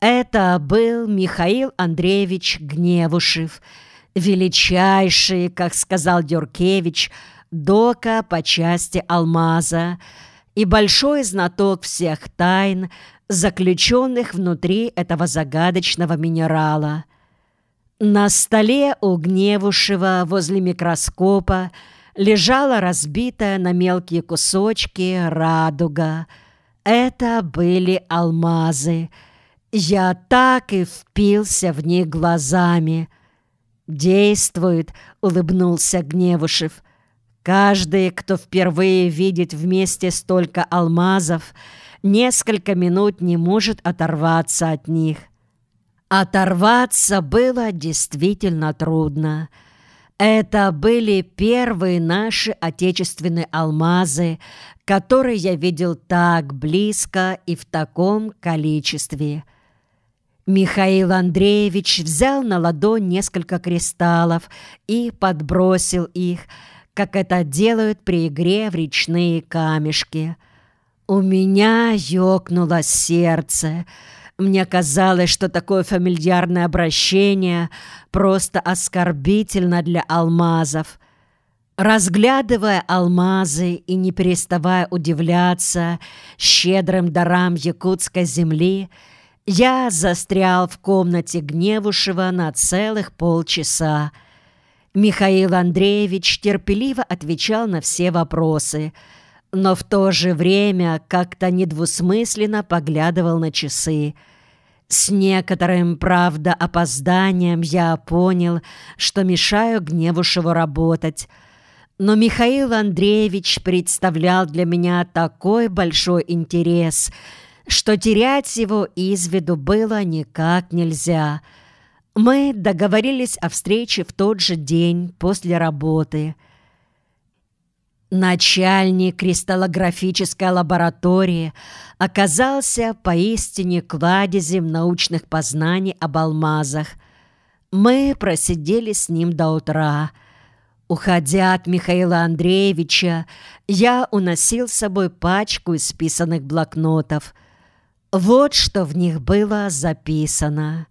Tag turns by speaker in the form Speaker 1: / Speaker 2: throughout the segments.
Speaker 1: Это был Михаил Андреевич Гневушев, величайший, как сказал Дюркевич, дока по части алмаза и большой знаток всех тайн, заключенных внутри этого загадочного минерала. На столе у Гневушева возле микроскопа лежала разбитая на мелкие кусочки радуга. Это были алмазы. Я так и впился в них глазами. «Действует», — улыбнулся Гневушев. «Каждый, кто впервые видит вместе столько алмазов, несколько минут не может оторваться от них». Оторваться было действительно трудно. Это были первые наши отечественные алмазы, которые я видел так близко и в таком количестве. Михаил Андреевич взял на ладонь несколько кристаллов и подбросил их, как это делают при игре в речные камешки. У меня ёкнуло сердце. Мне казалось, что такое фамильярное обращение просто оскорбительно для алмазов. Разглядывая алмазы и не переставая удивляться щедрым дарам якутской земли, я застрял в комнате Гневушева на целых полчаса. Михаил Андреевич терпеливо отвечал на все вопросы, но в то же время как-то недвусмысленно поглядывал на часы. С некоторым, правда, опозданием я понял, что мешаю Гневушеву работать. Но Михаил Андреевич представлял для меня такой большой интерес, что терять его из виду было никак нельзя. Мы договорились о встрече в тот же день после работы. Начальник кристаллографической лаборатории оказался поистине кладезем научных познаний об алмазах. Мы просидели с ним до утра. Уходя от Михаила Андреевича, я уносил с собой пачку исписанных блокнотов. Вот что в них было записано.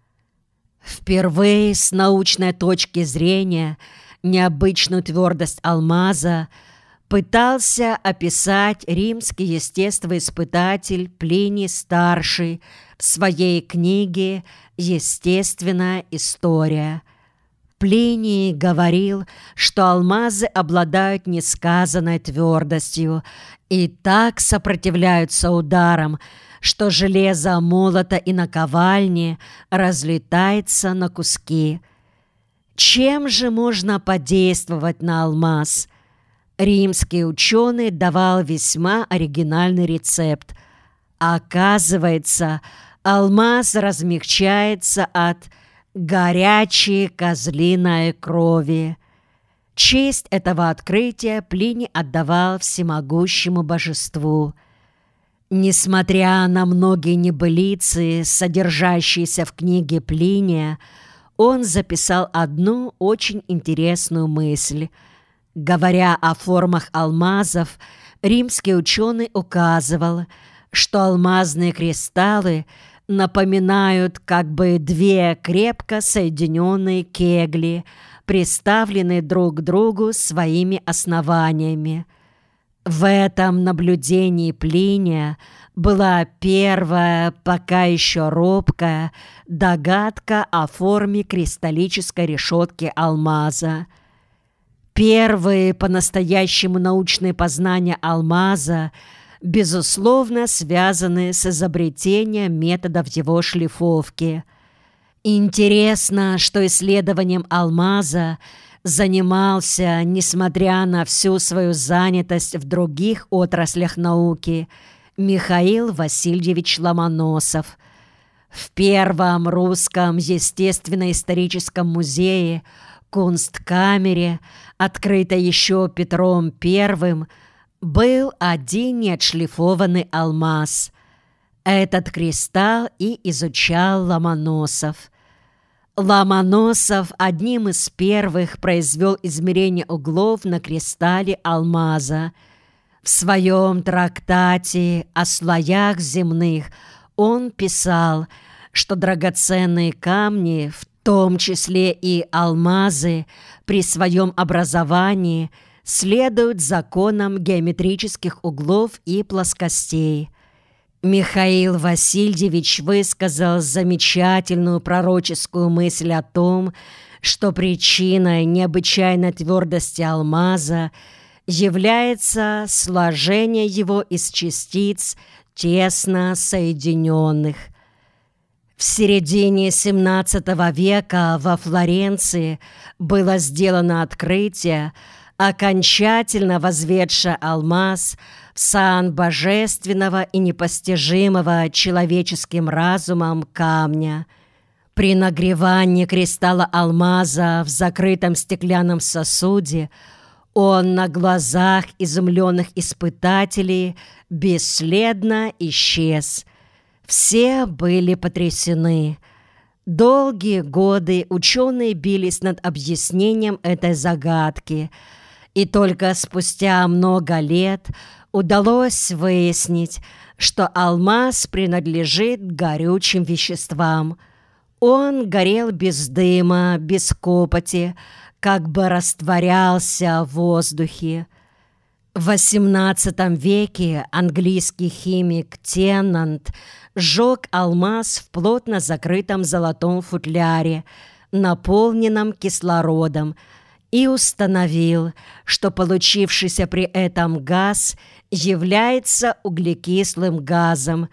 Speaker 1: Впервые с научной точки зрения необычную твердость алмаза пытался описать римский естествоиспытатель Плиний Старший в своей книге «Естественная история». Плиний говорил, что алмазы обладают несказанной твердостью и так сопротивляются ударам, что железо молота и наковальни разлетается на куски. Чем же можно подействовать на алмаз? Римский ученый давал весьма оригинальный рецепт. Оказывается, алмаз размягчается от горячей козлиной крови. Честь этого открытия Плиний отдавал всемогущему божеству. Несмотря на многие небылицы, содержащиеся в книге Плиния, он записал одну очень интересную мысль. Говоря о формах алмазов, римский ученый указывал, что алмазные кристаллы напоминают как бы две крепко соединенные кегли, приставленные друг к другу своими основаниями. В этом наблюдении Плиния была первая, пока еще робкая, догадка о форме кристаллической решетки алмаза. Первые по-настоящему научные познания алмаза, безусловно, связаны с изобретением методов его шлифовки. Интересно, что исследованием алмаза занимался, несмотря на всю свою занятость в других отраслях науки, Михаил Васильевич Ломоносов. В Первом русском естественно-историческом музее Кунсткамере, открытой еще Петром I, был один неотшлифованный алмаз. Этот кристалл и изучал Ломоносов. Ломоносов одним из первых произвел измерение углов на кристалле алмаза. В своем трактате о слоях земных он писал, что драгоценные камни, в том числе и алмазы, при своем образовании следуют законам геометрических углов и плоскостей. Михаил Васильевич высказал замечательную пророческую мысль о том, что причиной необычайной твердости алмаза является сложение его из частиц, тесно соединенных. В середине XVII века во Флоренции было сделано открытие, окончательно возведшее алмаз в сан божественного и непостижимого человеческим разумом камня. При нагревании кристалла алмаза в закрытом стеклянном сосуде он на глазах изумленных испытателей бесследно исчез. Все были потрясены. Долгие годы ученые бились над объяснением этой загадки, и только спустя много лет удалось выяснить, что алмаз принадлежит горючим веществам. Он горел без дыма, без копоти, как бы растворялся в воздухе. В XVIII веке английский химик Теннант сжег алмаз в плотно закрытом золотом футляре, наполненном кислородом, и установил, что получившийся при этом газ является углекислым газом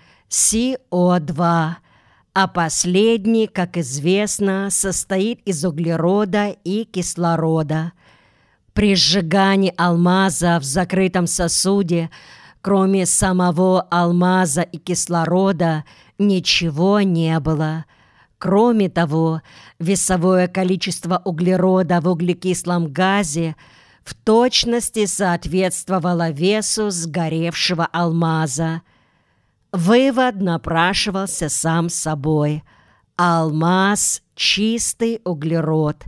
Speaker 1: CO2, а последний, как известно, состоит из углерода и кислорода. При сжигании алмаза в закрытом сосуде, кроме самого алмаза и кислорода, ничего не было. Кроме того, весовое количество углерода в углекислом газе в точности соответствовало весу сгоревшего алмаза. Вывод напрашивался сам собой. Алмаз – чистый углерод.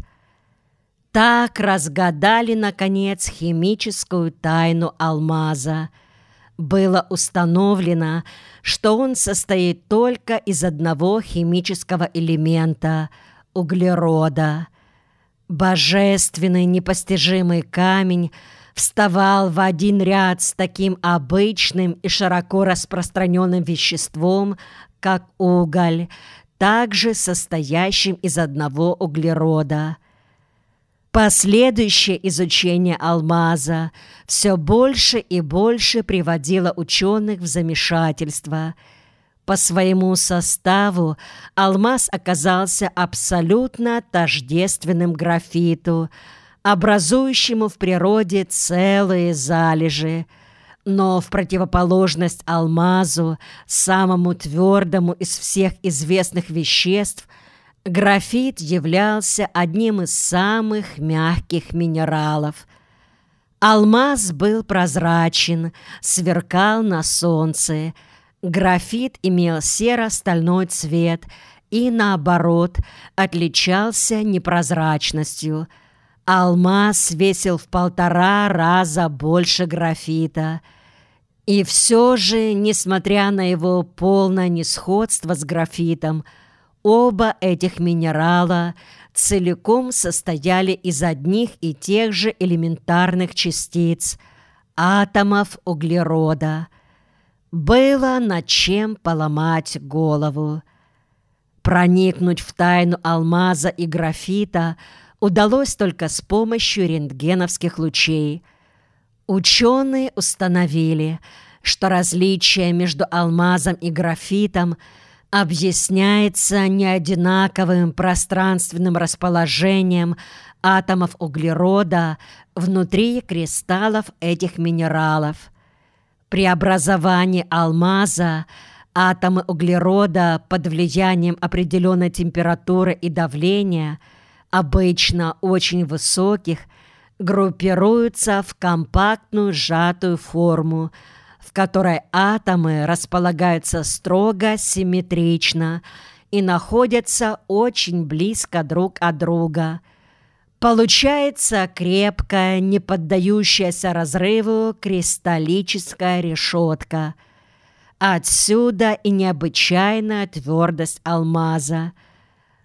Speaker 1: Так разгадали, наконец, химическую тайну алмаза. Было установлено, что он состоит только из одного химического элемента – углерода. Божественный непостижимый камень вставал в один ряд с таким обычным и широко распространенным веществом, как уголь, также состоящим из одного углерода. Последующее изучение алмаза все больше и больше приводило ученых в замешательство. По своему составу алмаз оказался абсолютно тождественным графиту, образующему в природе целые залежи. Но в противоположность алмазу, самому твердому из всех известных веществ, графит являлся одним из самых мягких минералов. Алмаз был прозрачен, сверкал на солнце. Графит имел серо-стальной цвет и, наоборот, отличался непрозрачностью. Алмаз весил в 1,5 раза больше графита. И все же, несмотря на его полное несходство с графитом, оба этих минерала целиком состояли из одних и тех же элементарных частиц – атомов углерода. Было над чем поломать голову. Проникнуть в тайну алмаза и графита удалось только с помощью рентгеновских лучей. Ученые установили, что различие между алмазом и графитом объясняется неодинаковым пространственным расположением атомов углерода внутри кристаллов этих минералов. При образовании алмаза атомы углерода под влиянием определенной температуры и давления, обычно очень высоких, группируются в компактную сжатую форму, в которой атомы располагаются строго симметрично и находятся очень близко друг от друга. Получается крепкая, не поддающаяся разрыву кристаллическая решетка. Отсюда и необычайная твердость алмаза.